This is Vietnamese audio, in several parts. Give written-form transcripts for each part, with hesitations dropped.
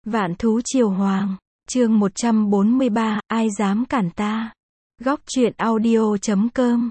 Vạn thú triều hoàng, chương 143, ai dám cản ta. Góc truyện audio.com.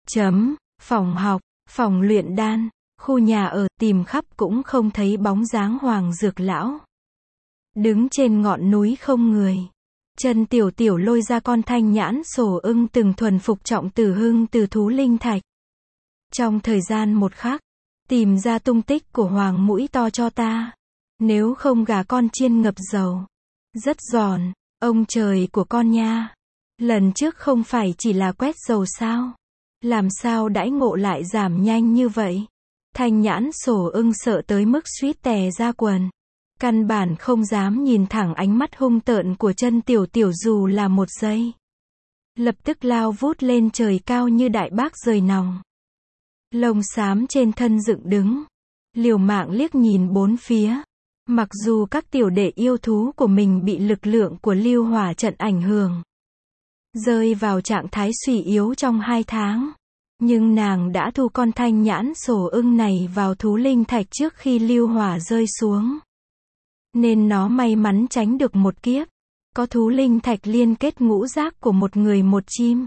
Phòng học, phòng luyện đan, khu nhà ở, tìm khắp cũng không thấy bóng dáng Hoàng Dược lão. Đứng trên ngọn núi không người. Chân Tiểu Tiểu lôi ra con thanh nhãn sổ ưng từng thuần phục Trọng Tử Hưng từ thú linh thạch. Trong thời gian một khắc, tìm ra tung tích của Hoàng mũi to cho ta. Nếu không gà con chiên ngập dầu. Rất giòn, ông trời của con nha. Lần trước không phải chỉ là quét dầu sao? Làm sao đãi ngộ lại giảm nhanh như vậy? Thanh nhãn sổ ưng sợ tới mức suýt tè ra quần. Căn bản không dám nhìn thẳng ánh mắt hung tợn của Chân Tiểu Tiểu dù là một giây. Lập tức lao vút lên trời cao như đại bác rời nòng. Lông xám trên thân dựng đứng. Liều mạng liếc nhìn bốn phía. Mặc dù các tiểu đệ yêu thú của mình bị lực lượng của lưu hỏa trận ảnh hưởng, rơi vào trạng thái suy yếu trong 2 tháng. Nhưng nàng đã thu con thanh nhãn sổ ưng này vào thú linh thạch trước khi lưu hỏa rơi xuống. Nên nó may mắn tránh được một kiếp. Có thú linh thạch liên kết ngũ giác của một người một chim.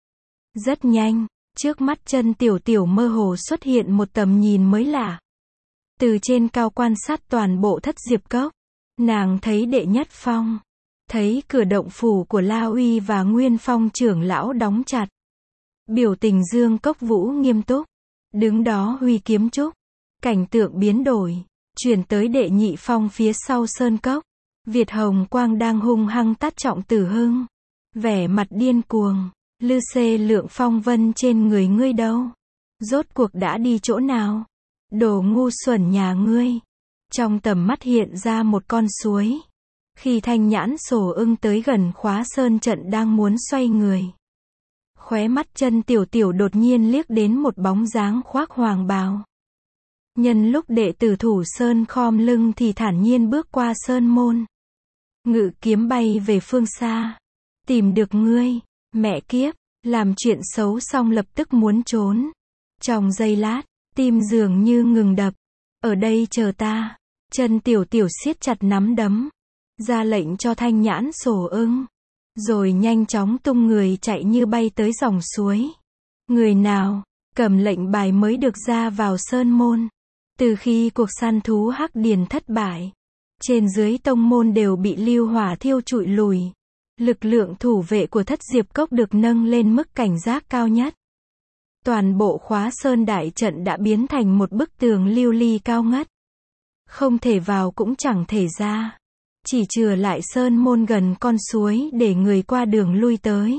Rất nhanh, trước mắt Chân Tiểu Tiểu mơ hồ xuất hiện một tầm nhìn mới lạ. Từ trên cao quan sát toàn bộ Thất Diệp Cốc, nàng thấy Đệ Nhất Phong, thấy cửa động phủ của La Uy và Nguyên Phong trưởng lão đóng chặt. Biểu tình Dương Cốc Vũ nghiêm túc, đứng đó huy kiếm trúc. Cảnh tượng biến đổi, chuyển tới Đệ Nhị Phong phía sau sơn cốc. Việt Hồng Quang đang hung hăng tát Trọng Tử Hưng, vẻ mặt điên cuồng. Lư Xê Lượng phong vân trên người ngươi đâu? Rốt cuộc đã đi chỗ nào? Đồ ngu xuẩn nhà ngươi. Trong tầm mắt hiện ra một con suối. Khi thanh nhãn sổ ưng tới gần khóa sơn trận đang muốn xoay người, khóe mắt Chân Tiểu Tiểu đột nhiên liếc đến một bóng dáng khoác hoàng bào. Nhân lúc đệ tử thủ sơn khom lưng thì thản nhiên bước qua sơn môn. Ngự kiếm bay về phương xa. Tìm được ngươi, mẹ kiếp, làm chuyện xấu xong lập tức muốn trốn. Trong giây lát, tim dường như ngừng đập. Ở đây chờ ta. Chân Tiểu Tiểu siết chặt nắm đấm, ra lệnh cho thanh nhãn sổ ưng, rồi nhanh chóng tung người chạy như bay tới dòng suối. Người nào cầm lệnh bài mới được ra vào sơn môn. Từ khi cuộc săn thú Hắc Điền thất bại, trên dưới tông môn đều bị lưu hỏa thiêu trụi lùi. Lực lượng thủ vệ của Thất Diệp Cốc được nâng lên mức cảnh giác cao nhất. Toàn bộ khóa sơn đại trận đã biến thành một bức tường lưu ly cao ngất. Không thể vào cũng chẳng thể ra. Chỉ chừa lại sơn môn gần con suối để người qua đường lui tới.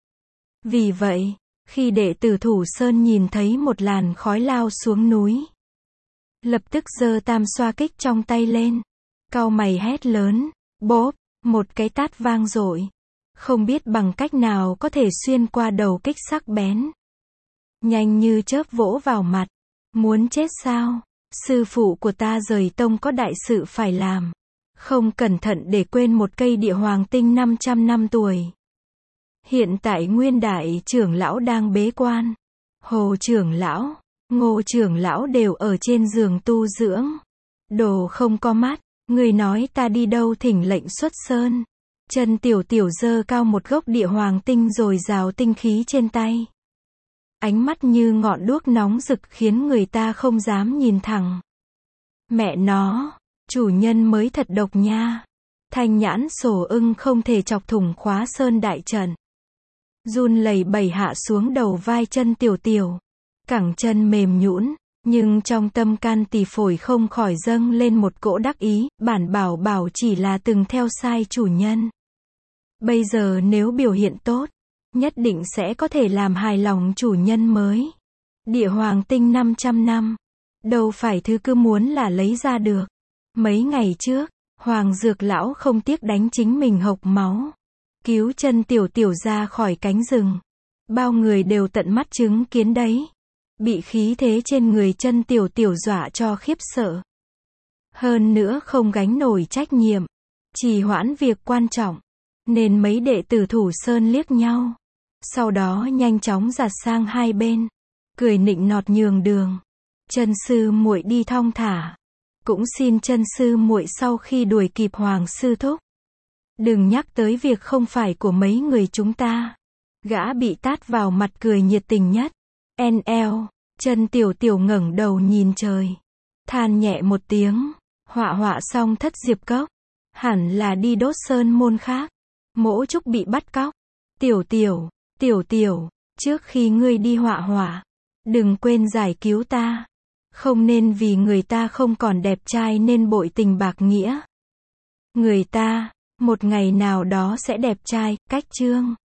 Vì vậy, khi đệ tử thủ sơn nhìn thấy một làn khói lao xuống núi, lập tức giơ tam xoa kích trong tay lên. Cau mày hét lớn, bốp, một cái tát vang dội. Không biết bằng cách nào có thể xuyên qua đầu kích sắc bén. Nhanh như chớp vỗ vào mặt. Muốn chết sao? Sư phụ của ta rời tông có đại sự phải làm. Không cẩn thận để quên một cây địa hoàng tinh 500 năm tuổi. Hiện tại Nguyên đại trưởng lão đang bế quan. Hồ trưởng lão, Ngô trưởng lão đều ở trên giường tu dưỡng. Đồ không có mắt, người nói ta đi đâu thỉnh lệnh xuất sơn. Chân Tiểu Tiểu giơ cao một gốc địa hoàng tinh rồi rào tinh khí trên tay. Ánh mắt như ngọn đuốc nóng rực khiến người ta không dám nhìn thẳng. Mẹ nó, chủ nhân mới thật độc nha. Thanh nhãn sổ ưng không thể chọc thủng khóa sơn đại trận. Run lẩy bẩy hạ xuống đầu vai Chân Tiểu Tiểu. Cẳng chân mềm nhũn, nhưng trong tâm can tỳ phổi không khỏi dâng lên một cỗ đắc ý. Bản bảo bảo chỉ là từng theo sai chủ nhân. Bây giờ nếu biểu hiện tốt, nhất định sẽ có thể làm hài lòng chủ nhân mới. Địa hoàng tinh 500 năm, đâu phải thứ cứ muốn là lấy ra được. Mấy ngày trước, Hoàng Dược lão không tiếc đánh chính mình hộc máu, cứu Chân Tiểu Tiểu ra khỏi cánh rừng. Bao người đều tận mắt chứng kiến đấy. Bị khí thế trên người Chân Tiểu Tiểu dọa cho khiếp sợ. Hơn nữa không gánh nổi trách nhiệm, trì hoãn việc quan trọng, nên mấy đệ tử thủ sơn liếc nhau. Sau đó nhanh chóng giặt sang hai bên, cười nịnh nọt nhường đường. Chân sư muội đi thong thả. Cũng xin chân sư muội sau khi đuổi kịp Hoàng sư thúc, đừng nhắc tới việc không phải của mấy người chúng ta. Gã bị tát vào mặt cười nhiệt tình nhất. NL, Chân Tiểu Tiểu ngẩng đầu nhìn trời, than nhẹ một tiếng, họa xong thất diệp cốc, hẳn là đi đốt sơn môn khác. Mỗ Trúc bị bắt cóc. Tiểu Tiểu, trước khi ngươi đi họa, đừng quên giải cứu ta. Không nên vì người ta không còn đẹp trai nên bội tình bạc nghĩa. Người ta, một ngày nào đó sẽ đẹp trai, cách chương.